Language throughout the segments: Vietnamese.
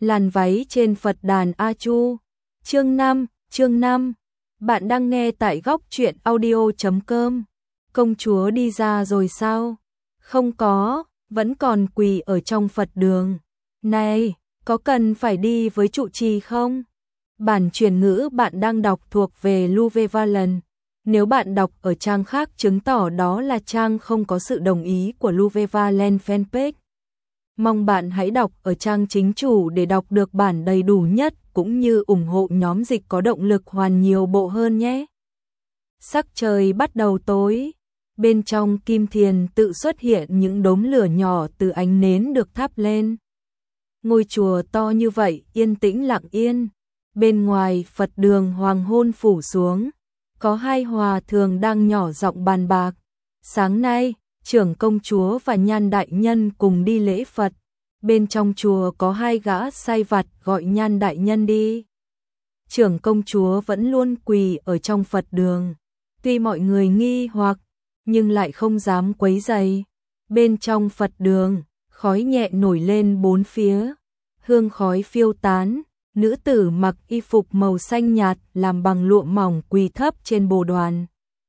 Làn váy trên Phật đàn A Chu. Chương 5. Bạn đang nghe tại góc truyện audio.com. Công chúa đi ra rồi sao? Không có, vẫn còn quỳ ở trong Phật đường. Này, có cần phải đi với trụ trì không? Bản truyền ngữ bạn đang đọc thuộc về Luvevallen. Nếu bạn đọc ở trang khác chứng tỏ đó là trang không có sự đồng ý của Luvevallen fanpage. Mong bạn hãy đọc ở trang chính chủ để đọc được bản đầy đủ nhất cũng như ủng hộ nhóm dịch có động lực hoàn nhiều bộ hơn nhé. Sắc trời bắt đầu tối. Bên trong kim thiền tự xuất hiện những đốm lửa nhỏ từ ánh nến được thắp lên. Ngôi chùa to như vậy yên tĩnh lặng yên. Bên ngoài Phật đường hoàng hôn phủ xuống. Có hai hòa thượng đang nhỏ giọng bàn bạc. Sáng nay, trưởng công chúa và Nhan đại nhân cùng đi lễ Phật. Bên trong chùa có hai gã sai vặt gọi Nhan đại nhân đi. Trưởng công chúa vẫn luôn quỳ ở trong Phật đường. Tuy mọi người nghi hoặc, nhưng lại không dám quấy rầy. Bên trong Phật đường, khói nhẹ nổi lên bốn phía. Hương khói phiêu tán, nữ tử mặc y phục màu xanh nhạt làm bằng lụa mỏng quỳ thấp trên bồ đoàn.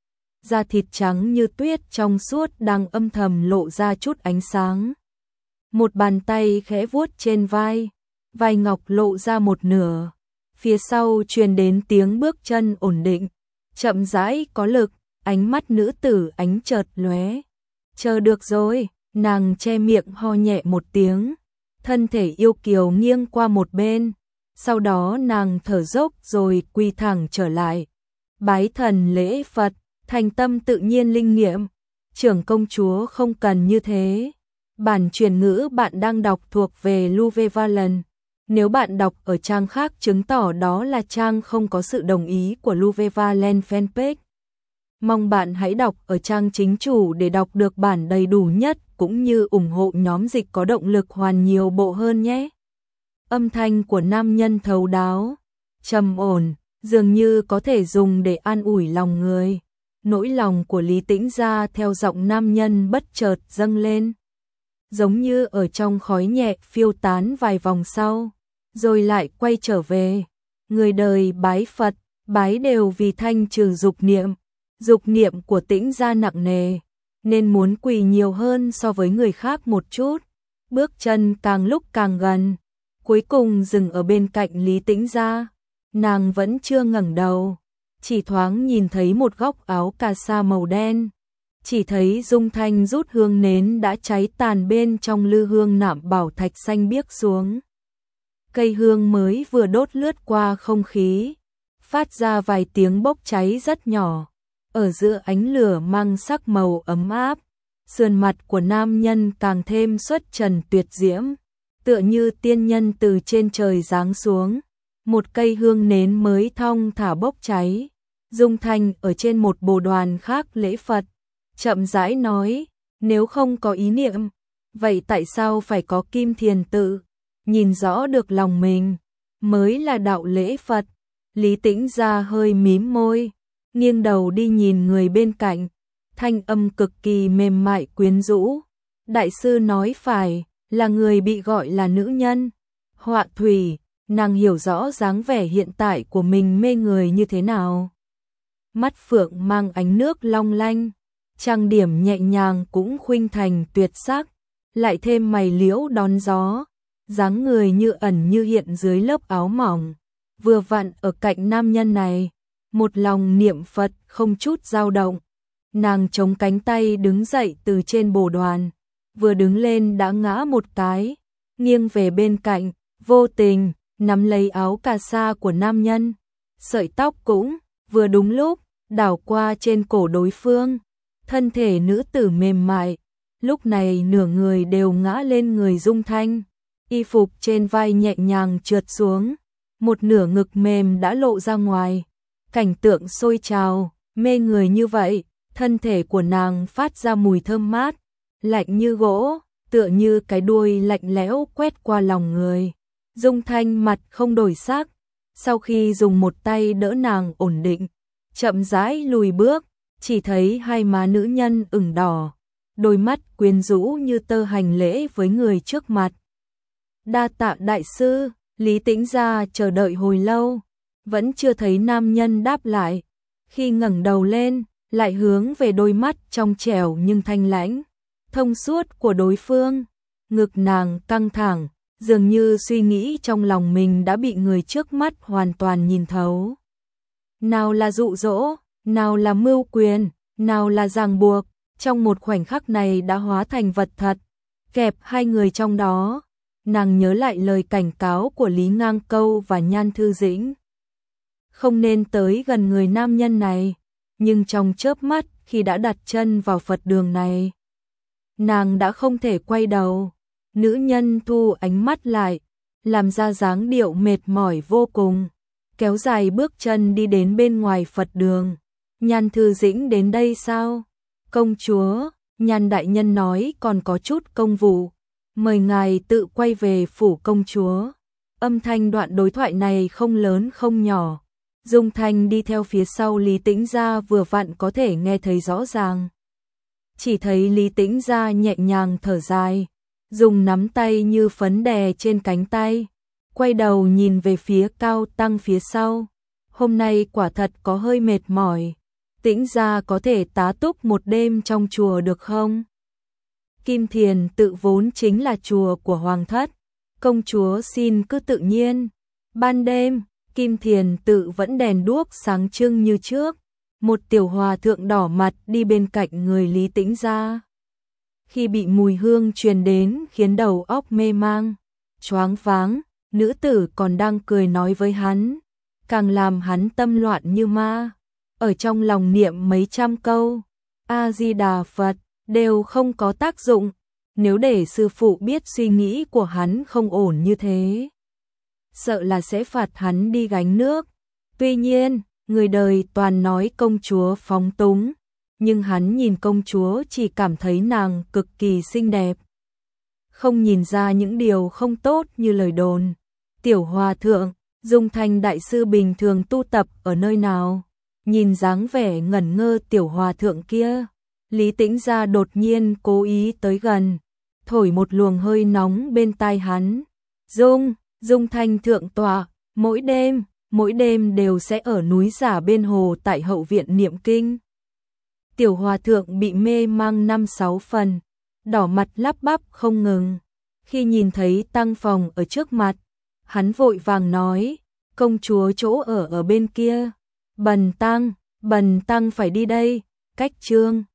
Da thịt trắng như tuyết trong suốt đang âm thầm lộ ra chút ánh sáng. Một bàn tay khẽ vuốt trên vai, vai ngọc lộ ra một nửa. Phía sau truyền đến tiếng bước chân ổn định, chậm rãi có lực, ánh mắt nữ tử ánh chợt lóe. Chờ được rồi, nàng che miệng ho nhẹ một tiếng, thân thể yêu kiều nghiêng qua một bên. Sau đó nàng thở dốc rồi quỳ thẳng trở lại. Bái thần lễ Phật, thành tâm tự nhiên linh nghiệm. Trưởng công chúa không cần như thế. Bản truyền ngữ bạn đang đọc thuộc về Luvevallen. Nếu bạn đọc ở trang khác chứng tỏ đó là trang không có sự đồng ý của Luvevallen fanpage. Mong bạn hãy đọc ở trang chính chủ để đọc được bản đầy đủ nhất cũng như ủng hộ nhóm dịch có động lực hoàn nhiều bộ hơn nhé. Âm thanh của nam nhân thấu đáo, trầm ổn, dường như có thể dùng để an ủi lòng người. Nỗi lòng của Lý Tĩnh Gia theo giọng nam nhân bất chợt dâng lên. Giống như ở trong khói nhẹ phiêu tán vài vòng sau, rồi lại quay trở về. Người đời bái Phật, bái đều vì thanh trừ dục niệm. Dục niệm của Tĩnh Gia nặng nề, nên muốn quỳ nhiều hơn so với người khác một chút. Bước chân càng lúc càng gần, cuối cùng dừng ở bên cạnh Lý Tĩnh Gia. Nàng vẫn chưa ngẩng đầu, chỉ thoáng nhìn thấy một góc áo cà sa màu đen. Chỉ thấy Dung Thanh rút hương nến đã cháy tàn bên trong lư hương nạm bảo thạch xanh biếc xuống. Cây hương mới vừa đốt lướt qua không khí, phát ra vài tiếng bốc cháy rất nhỏ. Ở giữa ánh lửa mang sắc màu ấm áp, sườn mặt của nam nhân càng thêm xuất trần tuyệt diễm, tựa như tiên nhân từ trên trời giáng xuống. Một cây hương nến mới thong thả bốc cháy. Dung Thanh ở trên một bồ đoàn khác lễ Phật, chậm rãi nói, nếu không có ý niệm, vậy tại sao phải có kim thiền tự? Nhìn rõ được lòng mình, mới là đạo lễ Phật. Lý Tĩnh Gia hơi mím môi, nghiêng đầu đi nhìn người bên cạnh, thanh âm cực kỳ mềm mại quyến rũ. Đại sư nói phải, là người bị gọi là nữ nhân. Họa thủy, nàng hiểu rõ dáng vẻ hiện tại của mình mê người như thế nào. Mắt phượng mang ánh nước long lanh, trang điểm nhẹ nhàng cũng khuynh thành tuyệt sắc, lại thêm mày liễu đón gió, dáng người như ẩn như hiện dưới lớp áo mỏng. Vừa vặn ở cạnh nam nhân này, một lòng niệm Phật không chút dao động. Nàng chống cánh tay đứng dậy từ trên bồ đoàn, vừa đứng lên đã ngã một cái, nghiêng về bên cạnh, vô tình nắm lấy áo cà sa của nam nhân. Sợi tóc cũng vừa đúng lúc đảo qua trên cổ đối phương. Thân thể nữ tử mềm mại, lúc này nửa người đều ngã lên người Dung Thanh. Y phục trên vai nhẹ nhàng trượt xuống, một nửa ngực mềm đã lộ ra ngoài. Cảnh tượng sôi trào, mê người như vậy, thân thể của nàng phát ra mùi thơm mát, lạnh như gỗ, tựa như cái đuôi lạnh lẽo quét qua lòng người. Dung Thanh mặt không đổi sắc, sau khi dùng một tay đỡ nàng ổn định, chậm rãi lùi bước, chỉ thấy hai má nữ nhân ửng đỏ, đôi mắt quyến rũ như tơ hành lễ với người trước mặt. Đa tạ đại sư, Lý Tĩnh Gia chờ đợi hồi lâu, vẫn chưa thấy nam nhân đáp lại. Khi ngẩng đầu lên, lại hướng về đôi mắt trong trẻo nhưng thanh lãnh, thông suốt của đối phương. Ngực nàng căng thẳng, dường như suy nghĩ trong lòng mình đã bị người trước mắt hoàn toàn nhìn thấu. Nào là dụ dỗ, nào là mưu quyền, nào là ràng buộc, trong một khoảnh khắc này đã hóa thành vật thật, kẹp hai người trong đó. Nàng nhớ lại lời cảnh cáo của Lý Ngang Câu và Nhan Thư Dĩnh. Không nên tới gần người nam nhân này, nhưng trong chớp mắt khi đã đặt chân vào Phật đường này, nàng đã không thể quay đầu. Nữ nhân thu ánh mắt lại, làm ra dáng điệu mệt mỏi vô cùng, kéo dài bước chân đi đến bên ngoài Phật đường. Nhan Thư Dĩnh đến đây sao? Công chúa, Nhan đại nhân nói còn có chút công vụ, mời ngài tự quay về phủ công chúa. Âm thanh đoạn đối thoại này không lớn không nhỏ. Dung Thanh đi theo phía sau Lý Tĩnh Gia vừa vặn có thể nghe thấy rõ ràng. Chỉ thấy Lý Tĩnh Gia nhẹ nhàng thở dài, dùng nắm tay như phấn đè trên cánh tay, quay đầu nhìn về phía Cao Tăng phía sau. Hôm nay quả thật có hơi mệt mỏi, Tĩnh Gia có thể tá túc một đêm trong chùa được không? Kim Thiền tự vốn chính là chùa của Hoàng thất, công chúa xin cứ tự nhiên. Ban đêm, Kim Thiền tự vẫn đèn đuốc sáng trưng như trước, một tiểu hòa thượng đỏ mặt đi bên cạnh người Lý Tĩnh Gia. Khi bị mùi hương truyền đến khiến đầu óc mê mang, choáng váng, nữ tử còn đang cười nói với hắn, càng làm hắn tâm loạn như ma. Ở trong lòng niệm mấy trăm câu A-di-đà Phật đều không có tác dụng. Nếu để sư phụ biết suy nghĩ của hắn không ổn như thế, sợ là sẽ phạt hắn đi gánh nước. Tuy nhiên, người đời toàn nói công chúa phóng túng, nhưng hắn nhìn công chúa chỉ cảm thấy nàng cực kỳ xinh đẹp, không nhìn ra những điều không tốt như lời đồn. Tiểu hòa thượng, Dung Thanh đại sư bình thường tu tập ở nơi nào? Nhìn dáng vẻ ngẩn ngơ tiểu hòa thượng kia, Lý Tĩnh Gia đột nhiên cố ý tới gần, thổi một luồng hơi nóng bên tai hắn. Dung Thanh thượng tọa, mỗi đêm đều sẽ ở núi Giả bên hồ tại hậu viện niệm kinh. Tiểu hòa thượng bị mê mang 5-6 phần, đỏ mặt lắp bắp không ngừng. Khi nhìn thấy tăng phòng ở trước mặt, hắn vội vàng nói, công chúa chỗ ở bên kia. Bần tăng phải đi đây, cách trương.